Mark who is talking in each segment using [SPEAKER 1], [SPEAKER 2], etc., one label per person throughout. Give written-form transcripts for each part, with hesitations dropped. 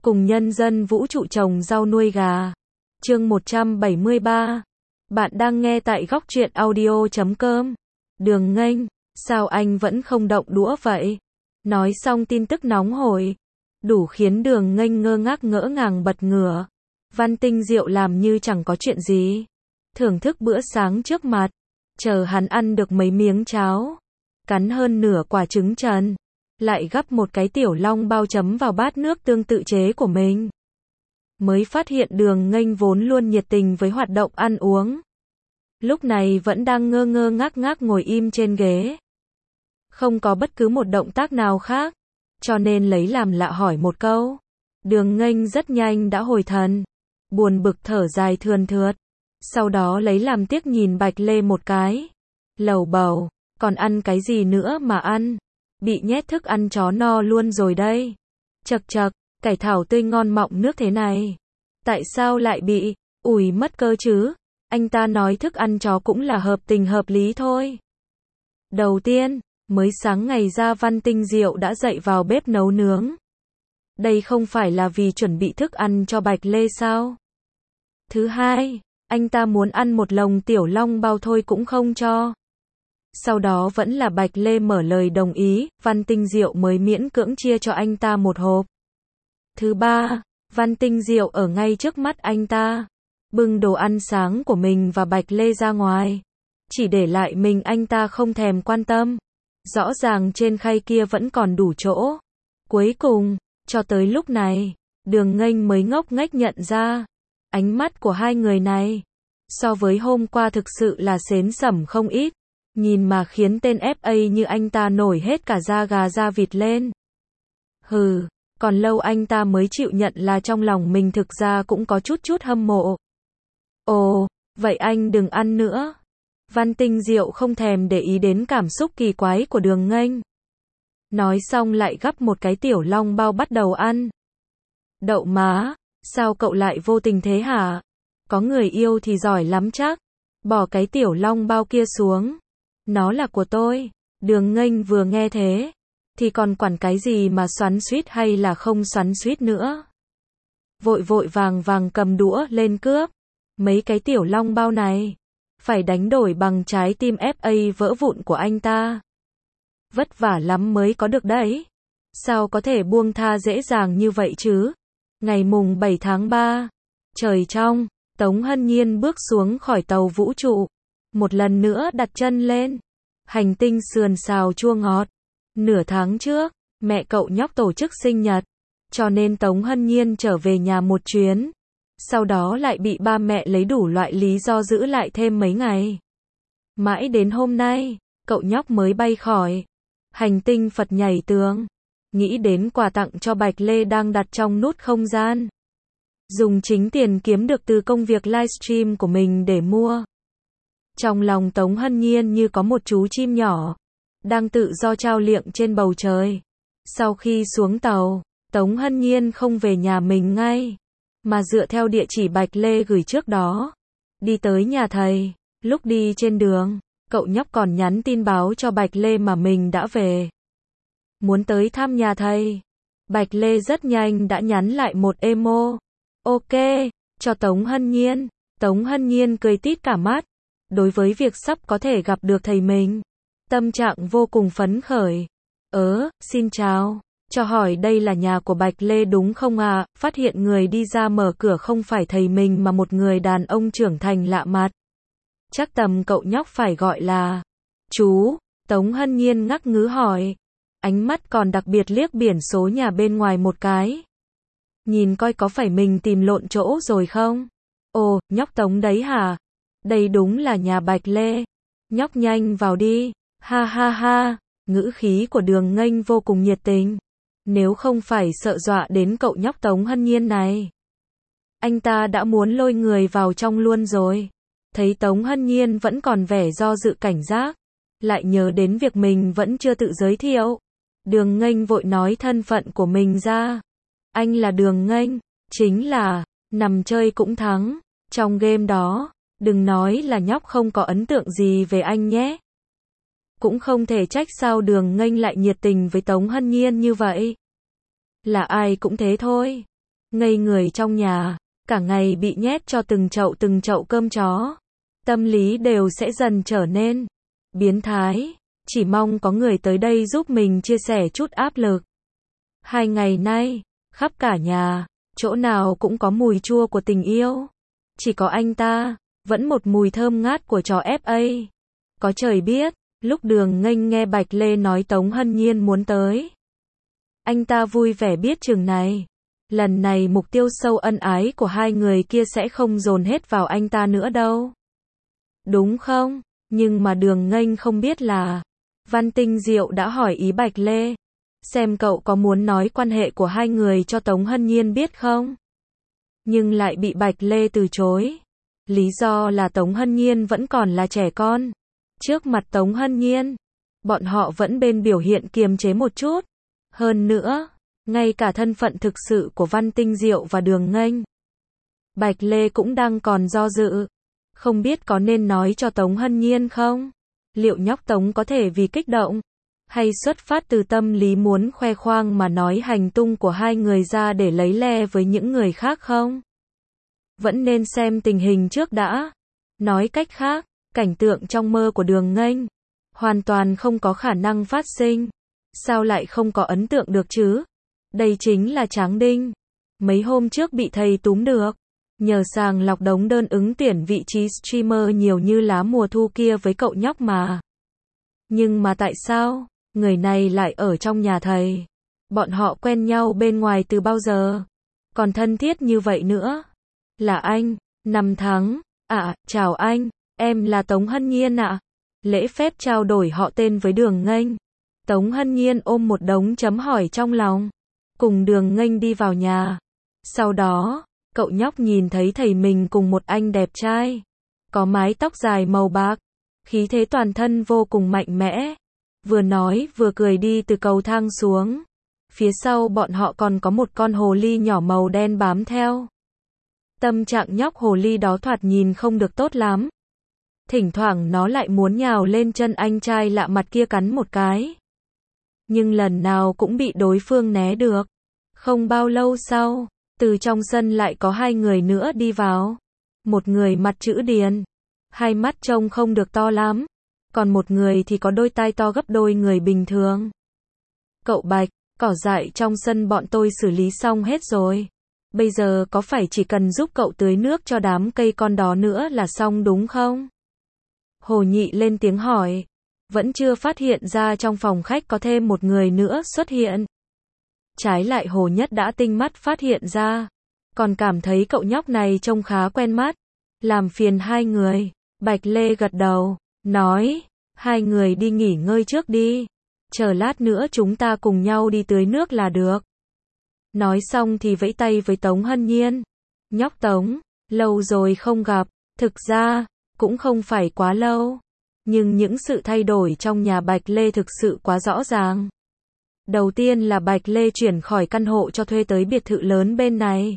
[SPEAKER 1] cùng nhân dân vũ trụ trồng rau nuôi gà. Chương 173. Bạn đang nghe tại Góc Truyện Audio.com. Đường Nghênh, sao anh vẫn không động đũa vậy? Nói xong tin tức nóng hổi, đủ khiến Đường Nghênh ngơ ngác ngỡ ngàng bật ngửa. Văn Tinh Diệu làm như chẳng có chuyện gì, thưởng thức bữa sáng trước mặt, chờ hắn ăn được mấy miếng cháo, cắn hơn nửa quả trứng trần, lại gắp một cái tiểu long bao chấm vào bát nước tương tự chế của mình. Mới phát hiện Đường Nghênh vốn luôn nhiệt tình với hoạt động ăn uống, lúc này vẫn đang ngơ ngơ ngác ngác ngồi im trên ghế, không có bất cứ một động tác nào khác, cho nên lấy làm lạ hỏi một câu. Đường Nghênh rất nhanh đã hồi thần, buồn bực thở dài thườn thượt, sau đó lấy làm tiếc nhìn Bạch Lê một cái, lầu bầu, còn ăn cái gì nữa mà ăn, bị nhét thức ăn chó no luôn rồi đây. Chậc chậc, cải thảo tươi ngon mọng nước thế này, tại sao lại bị ủi mất cơ chứ? Anh ta nói thức ăn chó cũng là hợp tình hợp lý thôi. Đầu tiên, mới sáng ngày ra Văn Tinh Diệu đã dậy vào bếp nấu nướng. Đây không phải là vì chuẩn bị thức ăn cho Bạch Lê sao? Thứ hai, anh ta muốn ăn một lồng tiểu long bao thôi cũng không cho. Sau đó vẫn là Bạch Lê mở lời đồng ý, Văn Tinh Diệu mới miễn cưỡng chia cho anh ta một hộp. Thứ ba, Văn Tinh Diệu ở ngay trước mắt anh ta, bưng đồ ăn sáng của mình và Bạch Lê ra ngoài, chỉ để lại mình anh ta không thèm quan tâm. Rõ ràng trên khay kia vẫn còn đủ chỗ. Cuối cùng, cho tới lúc này, Đường Nghênh mới ngốc nghếch nhận ra, ánh mắt của hai người này, so với hôm qua thực sự là xến xẩm không ít, nhìn mà khiến tên FA như anh ta nổi hết cả da gà da vịt lên. Hừ, còn lâu anh ta mới chịu nhận là trong lòng mình thực ra cũng có chút hâm mộ. Ồ, vậy anh đừng ăn nữa. Văn Tinh Diệu không thèm để ý đến cảm xúc kỳ quái của Đường Nghênh. Nói xong lại gắp một cái tiểu long bao bắt đầu ăn. Đậu má, sao cậu lại vô tình thế hả? Có người yêu thì giỏi lắm chắc. Bỏ cái tiểu long bao kia xuống. Nó là của tôi. Đường Nghênh vừa nghe thế, thì còn quản cái gì mà xoắn xuýt hay là không xoắn xuýt nữa. Vội vội vàng vàng cầm đũa lên cướp. Mấy cái tiểu long bao này phải đánh đổi bằng trái tim FA vỡ vụn của anh ta. Vất vả lắm mới có được đấy. Sao có thể buông tha dễ dàng như vậy chứ? Ngày mùng 7 tháng 3, trời trong, Tống Hân Nhiên bước xuống khỏi tàu vũ trụ, một lần nữa đặt chân lên hành tinh sườn xào chua ngọt. Nửa tháng trước, mẹ cậu nhóc tổ chức sinh nhật, cho nên Tống Hân Nhiên trở về nhà một chuyến. Sau đó lại bị ba mẹ lấy đủ loại lý do giữ lại thêm mấy ngày. Mãi đến hôm nay, cậu nhóc mới bay khỏi hành tinh Phật nhảy tường. Nghĩ đến quà tặng cho Bạch Lê đang đặt trong nút không gian, dùng chính tiền kiếm được từ công việc livestream của mình để mua. Trong lòng Tống Hân Nhiên như có một chú chim nhỏ đang tự do trao liệng trên bầu trời. Sau khi xuống tàu, Tống Hân Nhiên không về nhà mình ngay, mà dựa theo địa chỉ Bạch Lê gửi trước đó, đi tới nhà thầy. Lúc đi trên đường, cậu nhóc còn nhắn tin báo cho Bạch Lê mà mình đã về, muốn tới thăm nhà thầy. Bạch Lê rất nhanh đã nhắn lại một emo ok cho Tống Hân Nhiên. Tống Hân Nhiên cười tít cả mắt. Đối với việc sắp có thể gặp được thầy mình, tâm trạng vô cùng phấn khởi. Xin chào, cho hỏi đây là nhà của Bạch Lê đúng không ạ? Phát hiện người đi ra mở cửa không phải thầy mình mà một người đàn ông trưởng thành lạ mặt. Chắc tầm cậu nhóc phải gọi là chú. Tống Hân Nhiên ngắc ngứ hỏi, ánh mắt còn đặc biệt liếc biển số nhà bên ngoài một cái, nhìn coi có phải mình tìm lộn chỗ rồi không. Ồ, nhóc Tống đấy hả? Đây đúng là nhà Bạch Lê. Nhóc nhanh vào đi. Ha ha ha. Ngữ khí của Đường Nghênh vô cùng nhiệt tình. Nếu không phải sợ dọa đến cậu nhóc Tống Hân Nhiên này, anh ta đã muốn lôi người vào trong luôn rồi. Thấy Tống Hân Nhiên vẫn còn vẻ do dự cảnh giác, lại nhớ đến việc mình vẫn chưa tự giới thiệu, Đường Nghênh vội nói thân phận của mình ra. Anh là Đường Nghênh, chính là nằm chơi cũng thắng. Trong game đó, đừng nói là nhóc không có ấn tượng gì về anh nhé. Cũng không thể trách sao Đường Nghênh lại nhiệt tình với Tống Hân Nhiên như vậy. Là ai cũng thế thôi. ngây người trong nhà, cả ngày bị nhét cho từng chậu cơm chó. Tâm lý đều sẽ dần trở nên biến thái, chỉ mong có người tới đây giúp mình chia sẻ chút áp lực. 2 ngày nay, khắp cả nhà, chỗ nào cũng có mùi chua của tình yêu. Chỉ có anh ta, vẫn một mùi thơm ngát của trò FA. Có trời biết, lúc Đường Nghênh nghe Bạch Lê nói Tống Hân Nhiên muốn tới, anh ta vui vẻ biết chừng này. Lần này mục tiêu sâu ân ái của hai người kia sẽ không dồn hết vào anh ta nữa đâu. Đúng không? Nhưng mà Đường Nghênh không biết là Văn Tinh Diệu đã hỏi ý Bạch Lê, xem cậu có muốn nói quan hệ của hai người cho Tống Hân Nhiên biết không? Nhưng lại bị Bạch Lê từ chối. Lý do là Tống Hân Nhiên vẫn còn là trẻ con. Trước mặt Tống Hân Nhiên, bọn họ vẫn bên biểu hiện kiềm chế một chút. Hơn nữa, ngay cả thân phận thực sự của Văn Tinh Diệu và Đường Nghênh, Bạch Lê cũng đang còn do dự. Không biết có nên nói cho Tống Hân Nhiên không? Liệu nhóc Tống có thể vì kích động, hay xuất phát từ tâm lý muốn khoe khoang mà nói hành tung của hai người ra để lấy le với những người khác không? Vẫn nên xem tình hình trước đã. Nói cách khác, cảnh tượng trong mơ của Đường Nghênh hoàn toàn không có khả năng phát sinh. Sao lại không có ấn tượng được chứ? Đây chính là Tráng Đinh. Mấy hôm trước bị thầy túm được. Nhờ sàng lọc đống đơn ứng tuyển vị trí streamer nhiều như lá mùa thu kia với cậu nhóc mà. Nhưng mà tại sao người này lại ở trong nhà thầy? Bọn họ quen nhau bên ngoài từ bao giờ? Còn thân thiết như vậy nữa. Là anh, Năm Thắng. Chào anh, em là Tống Hân Nhiên ạ. Lễ phép trao đổi họ tên với Đường Nghênh. Tống Hân Nhiên ôm một đống chấm hỏi trong lòng, cùng Đường Nghênh đi vào nhà. Sau đó, cậu nhóc nhìn thấy thầy mình cùng một anh đẹp trai, có mái tóc dài màu bạc, khí thế toàn thân vô cùng mạnh mẽ. Vừa nói vừa cười đi từ cầu thang xuống. Phía sau bọn họ còn có một con hồ ly nhỏ màu đen bám theo. Tâm trạng nhóc hồ ly đó thoạt nhìn không được tốt lắm. Thỉnh thoảng nó lại muốn nhào lên chân anh trai lạ mặt kia cắn một cái. Nhưng lần nào cũng bị đối phương né được. Không bao lâu sau, từ trong sân lại có hai người nữa đi vào. Một người mặt chữ điền, hai mắt trông không được to lắm. Còn một người thì có đôi tai to gấp đôi người bình thường. Cậu Bạch, cỏ dại trong sân bọn tôi xử lý xong hết rồi. Bây giờ có phải chỉ cần giúp cậu tưới nước cho đám cây con đó nữa là xong đúng không? Hồ Nhị lên tiếng hỏi. Vẫn chưa phát hiện ra trong phòng khách có thêm một người nữa xuất hiện. Trái lại Hồ Nhất đã tinh mắt phát hiện ra. Còn cảm thấy cậu nhóc này trông khá quen mắt. Làm phiền hai người. Bạch Lê gật đầu, nói. Hai người đi nghỉ ngơi trước đi. Chờ lát nữa chúng ta cùng nhau đi tưới nước là được. Nói xong thì vẫy tay với Tống Hân Nhiên. Nhóc Tống, lâu rồi không gặp. Thực ra, cũng không phải quá lâu. Nhưng những sự thay đổi trong nhà Bạch Lê thực sự quá rõ ràng. Đầu tiên là Bạch Lê chuyển khỏi căn hộ cho thuê tới biệt thự lớn bên này.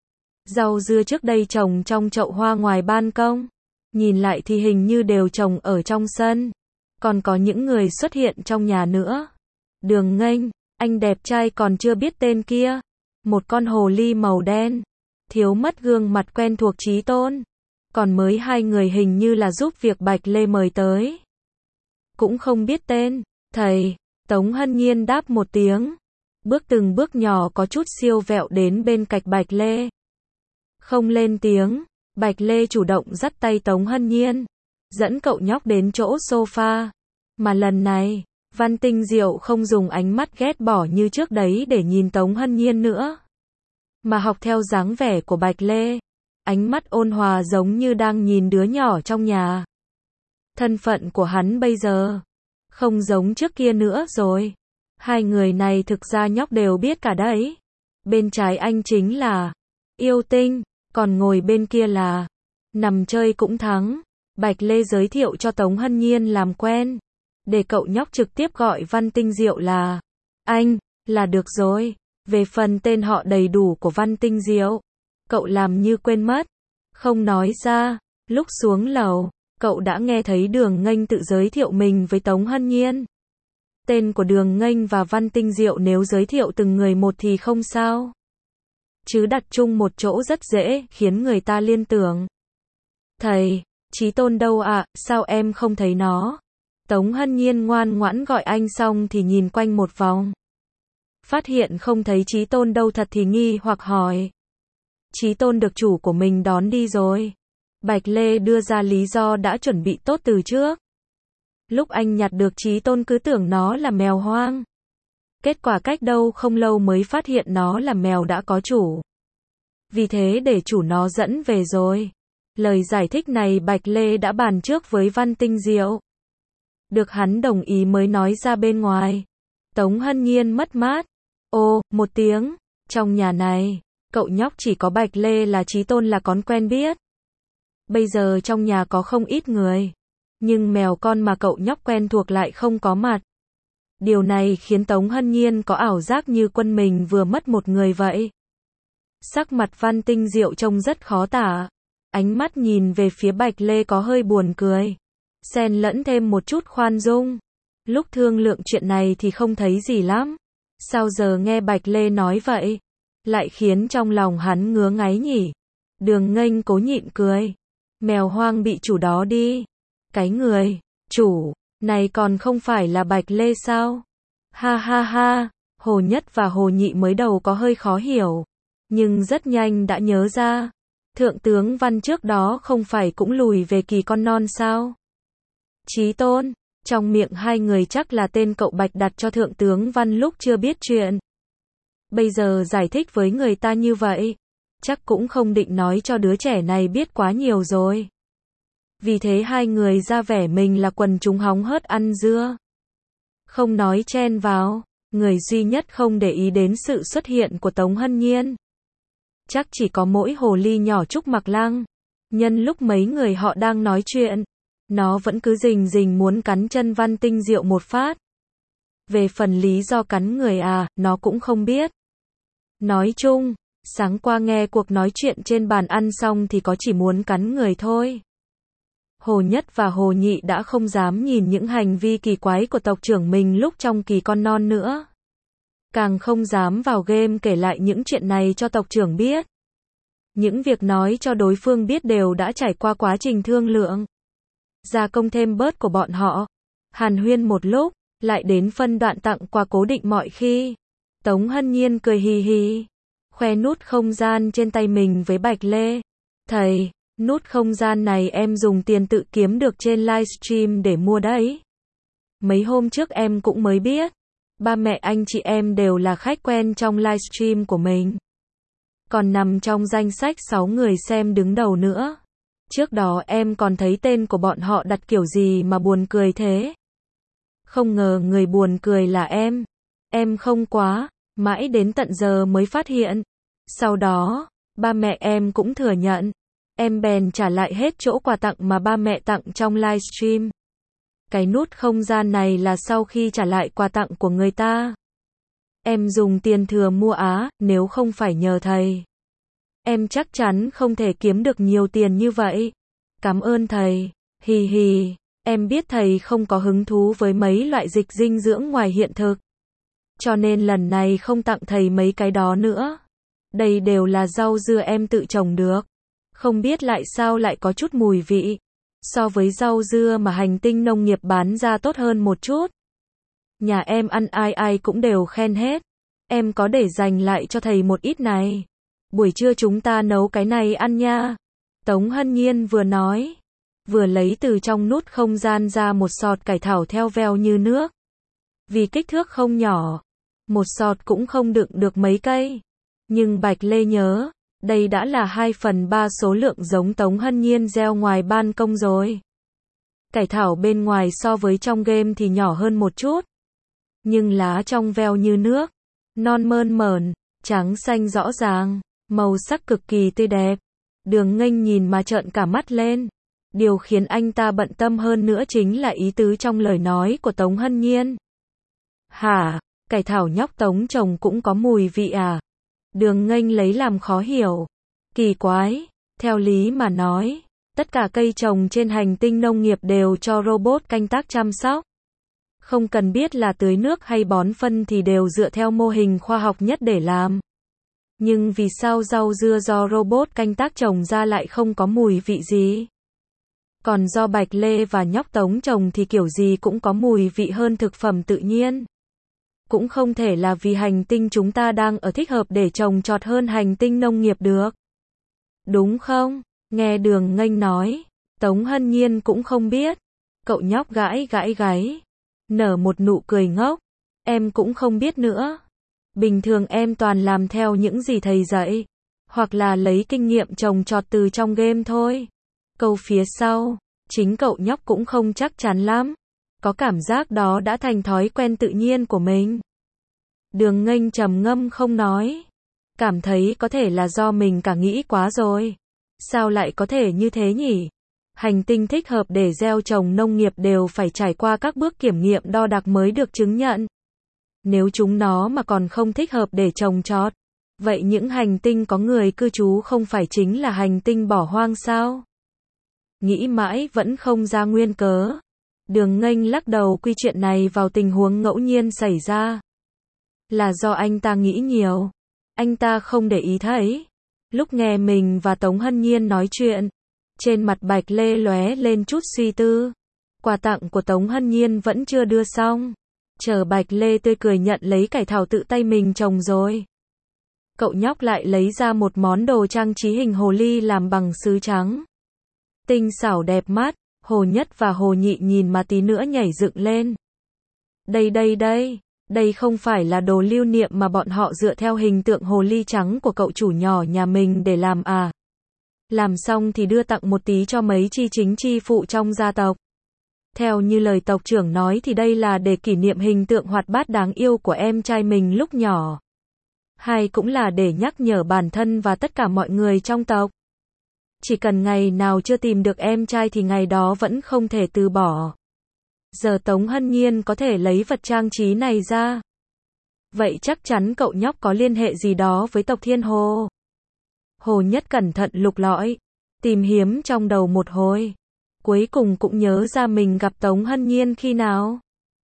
[SPEAKER 1] Rau dưa trước đây trồng trong chậu hoa ngoài ban công. Nhìn lại thì hình như đều trồng ở trong sân. Còn có những người xuất hiện trong nhà nữa. Đường Nghênh, anh đẹp trai còn chưa biết tên kia. Một con hồ ly màu đen. Thiếu mất gương mặt quen thuộc Chí Tôn. Còn mới hai người hình như là giúp việc Bạch Lê mời tới. Cũng không biết tên. Thầy, Tống Hân Nhiên đáp một tiếng. Bước từng bước nhỏ có chút siêu vẹo đến bên cạnh Bạch Lê. Không lên tiếng, Bạch Lê chủ động dắt tay Tống Hân Nhiên. Dẫn cậu nhóc đến chỗ sofa. Mà lần này, Văn Tinh Diệu không dùng ánh mắt ghét bỏ như trước đấy để nhìn Tống Hân Nhiên nữa. Mà học theo dáng vẻ của Bạch Lê. Ánh mắt ôn hòa giống như đang nhìn đứa nhỏ trong nhà. Thân phận của hắn bây giờ không giống trước kia nữa rồi. Hai người này thực ra nhóc đều biết cả đấy. Bên trái anh chính là Yêu Tinh, còn ngồi bên kia là Nằm Chơi Cũng Thắng. Bạch Lê giới thiệu cho Tống Hân Nhiên làm quen, để cậu nhóc trực tiếp gọi Văn Tinh Diệu là anh, là được rồi. Về phần tên họ đầy đủ của Văn Tinh Diệu, cậu làm như quên mất, không nói ra. Lúc xuống lầu, cậu đã nghe thấy Đường Nghênh tự giới thiệu mình với Tống Hân Nhiên. Tên của Đường Nghênh và Văn Tinh Diệu nếu giới thiệu từng người một thì không sao. chứ đặt chung một chỗ rất dễ khiến người ta liên tưởng. Thầy, Chí Tôn đâu ạ, sao em không thấy nó? Tống Hân Nhiên ngoan ngoãn gọi anh xong thì nhìn quanh một vòng. Phát hiện không thấy Chí Tôn đâu thật thì nghi hoặc hỏi. Chí Tôn được chủ của mình đón đi rồi. Bạch Lê đưa ra lý do đã chuẩn bị tốt từ trước. Lúc anh nhặt được Chí Tôn cứ tưởng nó là mèo hoang. Kết quả cách đâu không lâu mới phát hiện nó là mèo đã có chủ. Vì thế để chủ nó dẫn về rồi. Lời giải thích này Bạch Lê đã bàn trước với Văn Tinh Diệu. Được hắn đồng ý mới nói ra bên ngoài. Tống Hân Nhiên mất mát. Ô, một tiếng. Trong nhà này, cậu nhóc chỉ có Bạch Lê là Chí Tôn là con quen biết. Bây giờ trong nhà có không ít người. Nhưng mèo con mà cậu nhóc quen thuộc lại không có mặt. Điều này khiến Tống Hân Nhiên có ảo giác như quân mình vừa mất một người vậy. Sắc mặt Văn Tinh Diệu trông rất khó tả. Ánh mắt nhìn về phía Bạch Lê có hơi buồn cười. Xen lẫn thêm một chút khoan dung. Lúc thương lượng chuyện này thì không thấy gì lắm. Sao giờ nghe Bạch Lê nói vậy? Lại khiến trong lòng hắn ngứa ngáy nhỉ? Đường Nghênh cố nhịn cười. Mèo hoang bị chủ đó đi. Cái người, chủ, này còn không phải là Bạch Lê sao? Ha ha ha, Hồ Nhất và Hồ Nhị mới đầu có hơi khó hiểu. Nhưng rất nhanh đã nhớ ra. Thượng tướng Văn trước đó không phải cũng lùi về kỳ con non sao? Chí Tôn, trong miệng hai người chắc là tên cậu Bạch đặt cho thượng tướng Văn lúc chưa biết chuyện. Bây giờ giải thích với người ta như vậy, chắc cũng không định nói cho đứa trẻ này biết quá nhiều rồi. Vì thế hai người ra vẻ mình là quần chúng hóng hớt ăn dưa. Không nói chen vào, người duy nhất không để ý đến sự xuất hiện của Tống Hân Nhiên. Chắc chỉ có mỗi hồ ly nhỏ Trúc Mặc Lăng. Nhân lúc mấy người họ đang nói chuyện, nó vẫn cứ rình rình muốn cắn chân Văn Tinh Diệu một phát. Về phần lý do cắn người nó cũng không biết. Nói chung, sáng qua nghe cuộc nói chuyện trên bàn ăn xong thì có chỉ muốn cắn người thôi. Hồ Nhất và Hồ Nhị đã không dám nhìn những hành vi kỳ quái của tộc trưởng mình lúc trong kỳ con non nữa. Càng không dám vào game kể lại những chuyện này cho tộc trưởng biết. Những việc nói cho đối phương biết đều đã trải qua quá trình thương lượng. Gia công thêm bớt của bọn họ. Hàn huyên một lúc, lại đến phân đoạn tặng quà cố định mọi khi. Tống Hân Nhiên cười hì hì, khoe nút không gian trên tay mình với Bạch Lê. Thầy, nút không gian này em dùng tiền tự kiếm được trên livestream để mua đấy. Mấy hôm trước em cũng mới biết. Ba mẹ anh chị em đều là khách quen trong livestream của mình. Còn nằm trong danh sách 6 người xem đứng đầu nữa. Trước đó em còn thấy tên của bọn họ đặt kiểu gì mà buồn cười thế. Không ngờ người buồn cười là em. Em không quá, mãi đến tận giờ mới phát hiện. Sau đó, ba mẹ em cũng thừa nhận. Em bèn trả lại hết chỗ quà tặng mà ba mẹ tặng trong livestream. Cái nút không gian này là sau khi trả lại quà tặng của người ta. Em dùng tiền thừa mua nếu không phải nhờ thầy. Em chắc chắn không thể kiếm được nhiều tiền như vậy. Cảm ơn thầy. Hì hì, em biết thầy không có hứng thú với mấy loại dịch dinh dưỡng ngoài hiện thực. Cho nên lần này không tặng thầy mấy cái đó nữa. Đây đều là rau dưa em tự trồng được. Không biết lại sao lại có chút mùi vị. So với rau dưa mà hành tinh nông nghiệp bán ra tốt hơn một chút. Nhà em ăn ai ai cũng đều khen hết. Em có để dành lại cho thầy một ít này. Buổi trưa chúng ta nấu cái này ăn nha. Tống Hân Nhiên vừa nói, vừa lấy từ trong nút không gian ra một sọt cải thảo theo veo như nước. Vì kích thước không nhỏ, một sọt cũng không đựng được mấy cây. Nhưng Bạch Lê nhớ, đây đã là 2/3 số lượng giống Tống Hân Nhiên gieo ngoài ban công rồi. Cải thảo bên ngoài so với trong game thì nhỏ hơn một chút. Nhưng lá trong veo như nước, non mơn mởn, trắng xanh rõ ràng, màu sắc cực kỳ tươi đẹp. Đường Nghênh nhìn mà trợn cả mắt lên. Điều khiến anh ta bận tâm hơn nữa chính là ý tứ trong lời nói của Tống Hân Nhiên. Hả, cải thảo nhóc Tống trồng cũng có mùi vị à? Đường Nghênh lấy làm khó hiểu. Kỳ quái, theo lý mà nói, tất cả cây trồng trên hành tinh nông nghiệp đều cho robot canh tác chăm sóc. Không cần biết là tưới nước hay bón phân thì đều dựa theo mô hình khoa học nhất để làm. Nhưng vì sao rau dưa do robot canh tác trồng ra lại không có mùi vị gì? Còn do Bạch Lê và nhóc Tống trồng thì kiểu gì cũng có mùi vị hơn thực phẩm tự nhiên. Cũng không thể là vì hành tinh chúng ta đang ở thích hợp để trồng trọt hơn hành tinh nông nghiệp được. Đúng không? Nghe Đường Nghênh nói, Tống Hân Nhiên cũng không biết. Cậu nhóc gãi gãi gáy, nở một nụ cười ngốc. Em cũng không biết nữa. Bình thường em toàn làm theo những gì thầy dạy, hoặc là lấy kinh nghiệm trồng trọt từ trong game thôi. Câu phía sau, chính cậu nhóc cũng không chắc chắn lắm. Có cảm giác đó đã thành thói quen tự nhiên của mình. Đường Nghênh trầm ngâm không nói. Cảm thấy có thể là do mình cả nghĩ quá rồi. Sao lại có thể như thế nhỉ? Hành tinh thích hợp để gieo trồng nông nghiệp đều phải trải qua các bước kiểm nghiệm đo đạc mới được chứng nhận. Nếu chúng nó mà còn không thích hợp để trồng trọt, vậy những hành tinh có người cư trú không phải chính là hành tinh bỏ hoang sao? Nghĩ mãi vẫn không ra nguyên cớ. Đường Nghênh lắc đầu quy chuyện này vào tình huống ngẫu nhiên xảy ra. Là do anh ta nghĩ nhiều. Anh ta không để ý thấy. Lúc nghe mình và Tống Hân Nhiên nói chuyện, trên mặt Bạch Lê lóe lên chút suy tư. Quà tặng của Tống Hân Nhiên vẫn chưa đưa xong. Chờ Bạch Lê tươi cười nhận lấy cải thảo tự tay mình trồng rồi. Cậu nhóc lại lấy ra một món đồ trang trí hình hồ ly làm bằng sứ trắng. Tinh xảo đẹp mắt, Hồ Nhất và Hồ Nhị nhìn mà tí nữa nhảy dựng lên. Đây không phải là đồ lưu niệm mà bọn họ dựa theo hình tượng hồ ly trắng của cậu chủ nhỏ nhà mình để làm à? Làm xong thì đưa tặng một tí cho mấy chi chính chi phụ trong gia tộc. Theo như lời tộc trưởng nói thì đây là để kỷ niệm hình tượng hoạt bát đáng yêu của em trai mình lúc nhỏ. Hay cũng là để nhắc nhở bản thân và tất cả mọi người trong tộc. Chỉ cần ngày nào chưa tìm được em trai thì ngày đó vẫn không thể từ bỏ. Giờ Tống Hân Nhiên có thể lấy vật trang trí này ra. Vậy chắc chắn cậu nhóc có liên hệ gì đó với tộc Thiên Hồ. Hồ Nhất cẩn thận lục lọi, tìm kiếm trong đầu một hồi. Cuối cùng cũng nhớ ra mình gặp Tống Hân Nhiên khi nào.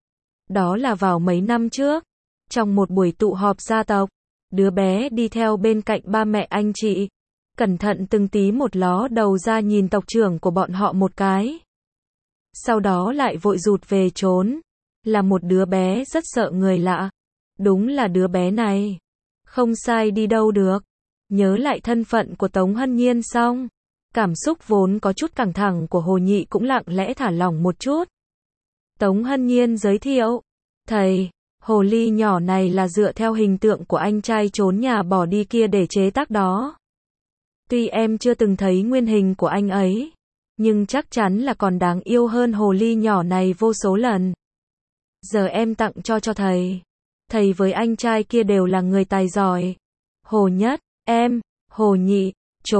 [SPEAKER 1] Đó là vào mấy năm trước. Trong một buổi tụ họp gia tộc, đứa bé đi theo bên cạnh ba mẹ anh chị. Cẩn thận từng tí một ló đầu ra nhìn tộc trưởng của bọn họ một cái. Sau đó lại vội rụt về trốn. Là một đứa bé rất sợ người lạ. Đúng là đứa bé này. Không sai đi đâu được. Nhớ lại thân phận của Tống Hân Nhiên xong. Cảm xúc vốn có chút căng thẳng của Hồ Nhị cũng lặng lẽ thả lỏng một chút. Tống Hân Nhiên giới thiệu. Thầy, hồ ly nhỏ này là dựa theo hình tượng của anh trai trốn nhà bỏ đi kia để chế tác đó. Tuy em chưa từng thấy nguyên hình của anh ấy, nhưng chắc chắn là còn đáng yêu hơn hồ ly nhỏ này vô số lần. Giờ em tặng cho thầy. Thầy với anh trai kia đều là người tài giỏi. Hồ Nhất, em, Hồ Nhị,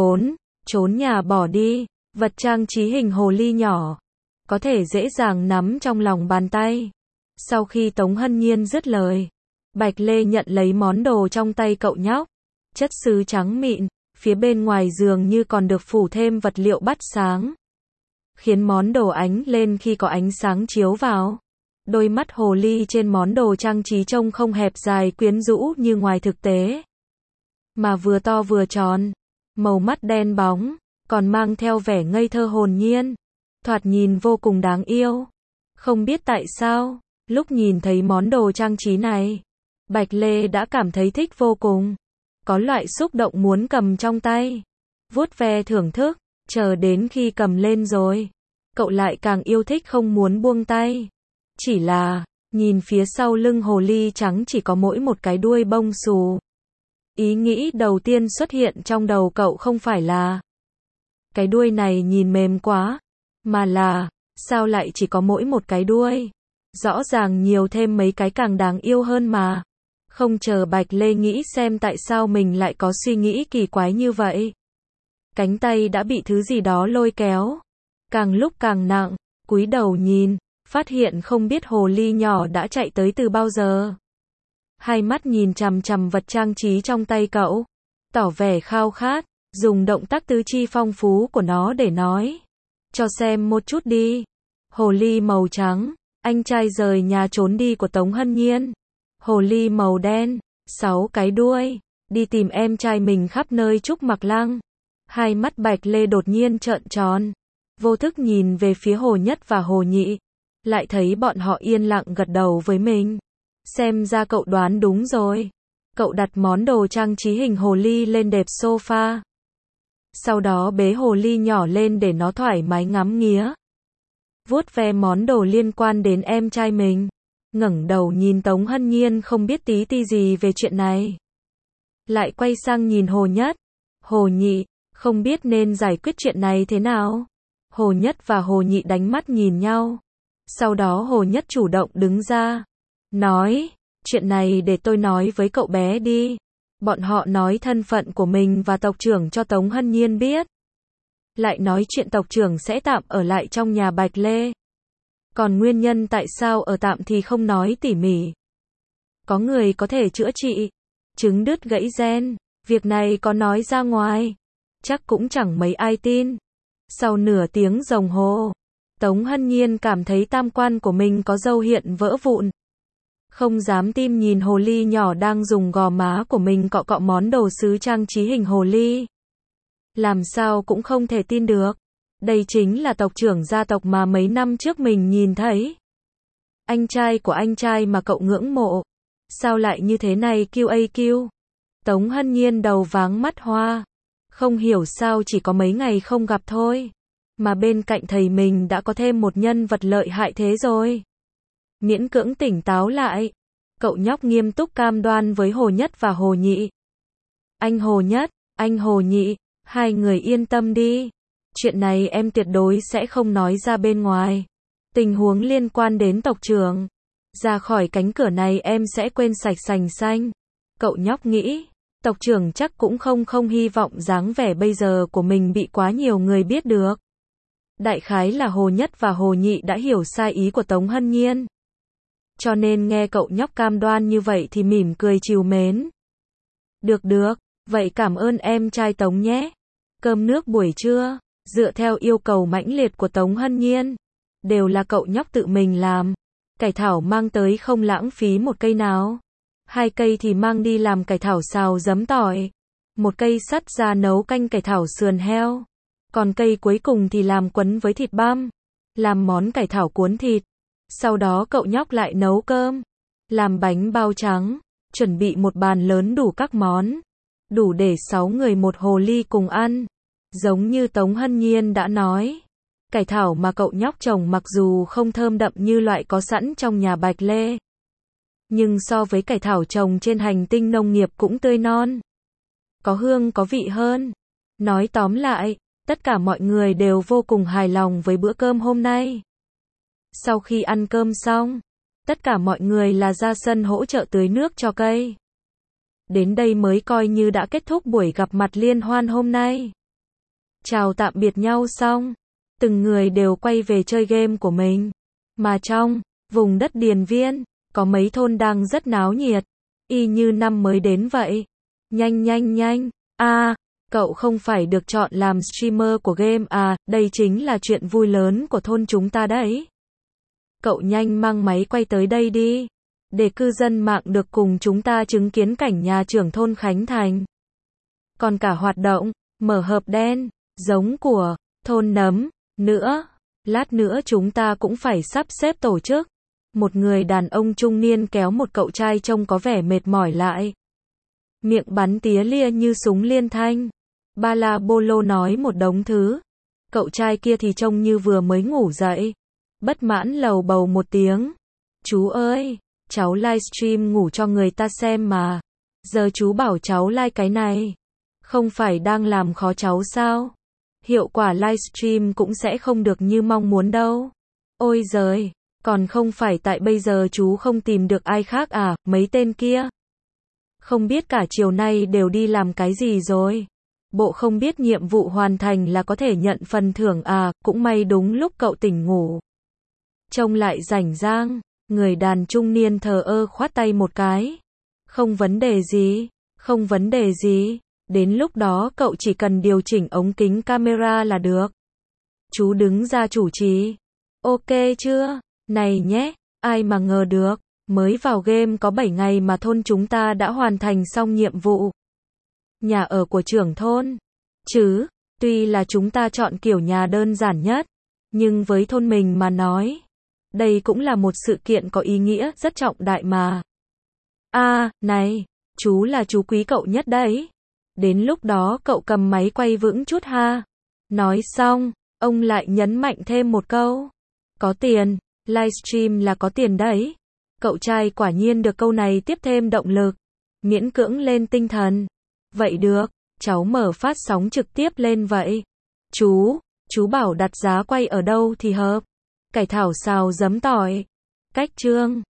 [SPEAKER 1] trốn nhà bỏ đi, vật trang trí hình hồ ly nhỏ, có thể dễ dàng nắm trong lòng bàn tay. Sau khi Tống Hân Nhiên dứt lời, Bạch Lê nhận lấy món đồ trong tay cậu nhóc, chất sứ trắng mịn, phía bên ngoài dường như còn được phủ thêm vật liệu bắt sáng, khiến món đồ ánh lên khi có ánh sáng chiếu vào. Đôi mắt hồ ly trên món đồ trang trí trông không hẹp dài quyến rũ như ngoài thực tế, mà vừa to vừa tròn, màu mắt đen bóng, còn mang theo vẻ ngây thơ hồn nhiên, thoạt nhìn vô cùng đáng yêu. Không biết tại sao, lúc nhìn thấy món đồ trang trí này, Bạch Lê đã cảm thấy thích vô cùng, có loại xúc động muốn cầm trong tay, vuốt ve thưởng thức, chờ đến khi cầm lên rồi, cậu lại càng yêu thích không muốn buông tay. Chỉ là, nhìn phía sau lưng hồ ly trắng chỉ có mỗi một cái đuôi bông xù. Ý nghĩ đầu tiên xuất hiện trong đầu cậu không phải là cái đuôi này nhìn mềm quá, mà là sao lại chỉ có mỗi một cái đuôi? Rõ ràng nhiều thêm mấy cái càng đáng yêu hơn mà. Không chờ Bạch Lê nghĩ xem tại sao mình lại có suy nghĩ kỳ quái như vậy. Cánh tay đã bị thứ gì đó lôi kéo, càng lúc càng nặng, cúi đầu nhìn, phát hiện không biết hồ ly nhỏ đã chạy tới từ bao giờ. Hai mắt nhìn chằm chằm vật trang trí trong tay cậu, tỏ vẻ khao khát, dùng động tác tứ chi phong phú của nó để nói. Cho xem một chút đi. Hồ ly màu trắng, anh trai rời nhà trốn đi của Tống Hân Nhiên. Hồ ly màu đen, 6 cái đuôi, đi tìm em trai mình khắp nơi Trúc Mặc Lăng. Hai mắt Bạch Lê đột nhiên trợn tròn, vô thức nhìn về phía Hồ Nhất và Hồ Nhị, lại thấy bọn họ yên lặng gật đầu với mình. Xem ra cậu đoán đúng rồi. Cậu đặt món đồ trang trí hình hồ ly lên đệm sofa. Sau đó bế hồ ly nhỏ lên để nó thoải mái ngắm nghía. Vuốt ve món đồ liên quan đến em trai mình. Ngẩng đầu nhìn Tống Hân Nhiên không biết tí ti gì về chuyện này. Lại quay sang nhìn Hồ Nhất, Hồ Nhị, không biết nên giải quyết chuyện này thế nào. Hồ Nhất và Hồ Nhị đánh mắt nhìn nhau. Sau đó Hồ Nhất chủ động đứng ra, nói, chuyện này để tôi nói với cậu bé đi. Bọn họ nói thân phận của mình và tộc trưởng cho Tống Hân Nhiên biết. Lại nói chuyện tộc trưởng sẽ tạm ở lại trong nhà Bạch Lê. Còn nguyên nhân tại sao ở tạm thì không nói tỉ mỉ. Có người có thể chữa trị trứng đứt gãy gen, việc này có nói ra ngoài, chắc cũng chẳng mấy ai tin. Sau nửa tiếng đồng hồ, Tống Hân Nhiên cảm thấy tam quan của mình có dấu hiện vỡ vụn. Không dám tin nhìn hồ ly nhỏ đang dùng gò má của mình cọ cọ món đồ sứ trang trí hình hồ ly. Làm sao cũng không thể tin được. Đây chính là tộc trưởng gia tộc mà mấy năm trước mình nhìn thấy. Anh trai của anh trai mà cậu ngưỡng mộ. Sao lại như thế này QAQ? Tống Hân Nhiên đầu váng mắt hoa. Không hiểu sao chỉ có mấy ngày không gặp thôi. Mà bên cạnh thầy mình đã có thêm một nhân vật lợi hại thế rồi. Miễn cưỡng tỉnh táo lại. Cậu nhóc nghiêm túc cam đoan với Hồ Nhất và Hồ Nhị. Anh Hồ Nhất, anh Hồ Nhị, hai người yên tâm đi. Chuyện này em tuyệt đối sẽ không nói ra bên ngoài. Tình huống liên quan đến tộc trưởng. Ra khỏi cánh cửa này em sẽ quên sạch sành xanh. Cậu nhóc nghĩ, tộc trưởng chắc cũng không hy vọng dáng vẻ bây giờ của mình bị quá nhiều người biết được. Đại khái là Hồ Nhất và Hồ Nhị đã hiểu sai ý của Tống Hân Nhiên. Cho nên nghe cậu nhóc cam đoan như vậy thì mỉm cười trìu mến. Được, vậy cảm ơn em trai Tống nhé. Cơm nước buổi trưa, dựa theo yêu cầu mãnh liệt của Tống Hân Nhiên, đều là cậu nhóc tự mình làm. Cải thảo mang tới không lãng phí một cây nào. 2 cây thì mang đi làm cải thảo xào giấm tỏi. 1 cây sắt ra nấu canh cải thảo sườn heo. Còn cây cuối cùng thì làm quấn với thịt băm. Làm món cải thảo cuốn thịt. Sau đó cậu nhóc lại nấu cơm. Làm bánh bao trắng. Chuẩn bị một bàn lớn đủ các món. Đủ để 6 người một hồ ly cùng ăn. Giống như Tống Hân Nhiên đã nói. Cải thảo mà cậu nhóc trồng mặc dù không thơm đậm như loại có sẵn trong nhà Bạch Lê. Nhưng so với cải thảo trồng trên hành tinh nông nghiệp cũng tươi non. Có hương có vị hơn. Nói tóm lại, tất cả mọi người đều vô cùng hài lòng với bữa cơm hôm nay. Sau khi ăn cơm xong, tất cả mọi người là ra sân hỗ trợ tưới nước cho cây. Đến đây mới coi như đã kết thúc buổi gặp mặt liên hoan hôm nay. Chào tạm biệt nhau xong, từng người đều quay về chơi game của mình. Mà trong vùng đất Điền Viên, có mấy thôn đang rất náo nhiệt, y như năm mới đến vậy. Nhanh. Cậu không phải được chọn làm streamer của game à, đây chính là chuyện vui lớn của thôn chúng ta đấy. Cậu nhanh mang máy quay tới đây đi, để cư dân mạng được cùng chúng ta chứng kiến cảnh nhà trưởng thôn khánh thành. Còn cả hoạt động mở hộp đen, giống của thôn Nấm nữa, lát nữa chúng ta cũng phải sắp xếp tổ chức. Một người đàn ông trung niên kéo một cậu trai trông có vẻ mệt mỏi lại. Miệng bắn tía lia như súng liên thanh. Ba la bô lô nói một đống thứ. Cậu trai kia thì trông như vừa mới ngủ dậy. Bất mãn lầu bầu một tiếng. Chú ơi, cháu livestream ngủ cho người ta xem mà. Giờ chú bảo cháu like cái này. Không phải đang làm khó cháu sao? Hiệu quả livestream cũng sẽ không được như mong muốn đâu. Ôi giời, còn không phải tại bây giờ chú không tìm được ai khác à, mấy tên kia. Không biết cả chiều nay đều đi làm cái gì rồi. Bộ không biết nhiệm vụ hoàn thành là có thể nhận phần thưởng à, cũng may đúng lúc cậu tỉnh ngủ. Trông lại rảnh rang, người đàn trung niên thờ ơ khoát tay một cái. Không vấn đề gì. Đến lúc đó cậu chỉ cần điều chỉnh ống kính camera là được. Chú đứng ra chủ trì. Ok chưa? Này nhé, ai mà ngờ được, mới vào game có 7 ngày mà thôn chúng ta đã hoàn thành xong nhiệm vụ. nhà ở của trưởng thôn. Chứ, tuy là chúng ta chọn kiểu nhà đơn giản nhất, nhưng với thôn mình mà nói, đây cũng là một sự kiện có ý nghĩa rất trọng đại mà. Này, chú là chú quý cậu nhất đấy. Đến lúc đó cậu cầm máy quay vững chút ha. Nói xong, ông lại nhấn mạnh thêm một câu. Có tiền, livestream là có tiền đấy. Cậu trai quả nhiên được câu này tiếp thêm động lực, miễn cưỡng lên tinh thần. Vậy được, cháu mở phát sóng trực tiếp lên vậy. Chú bảo đặt giá quay ở đâu thì hợp. Cải thảo xào giấm tỏi. Cách chương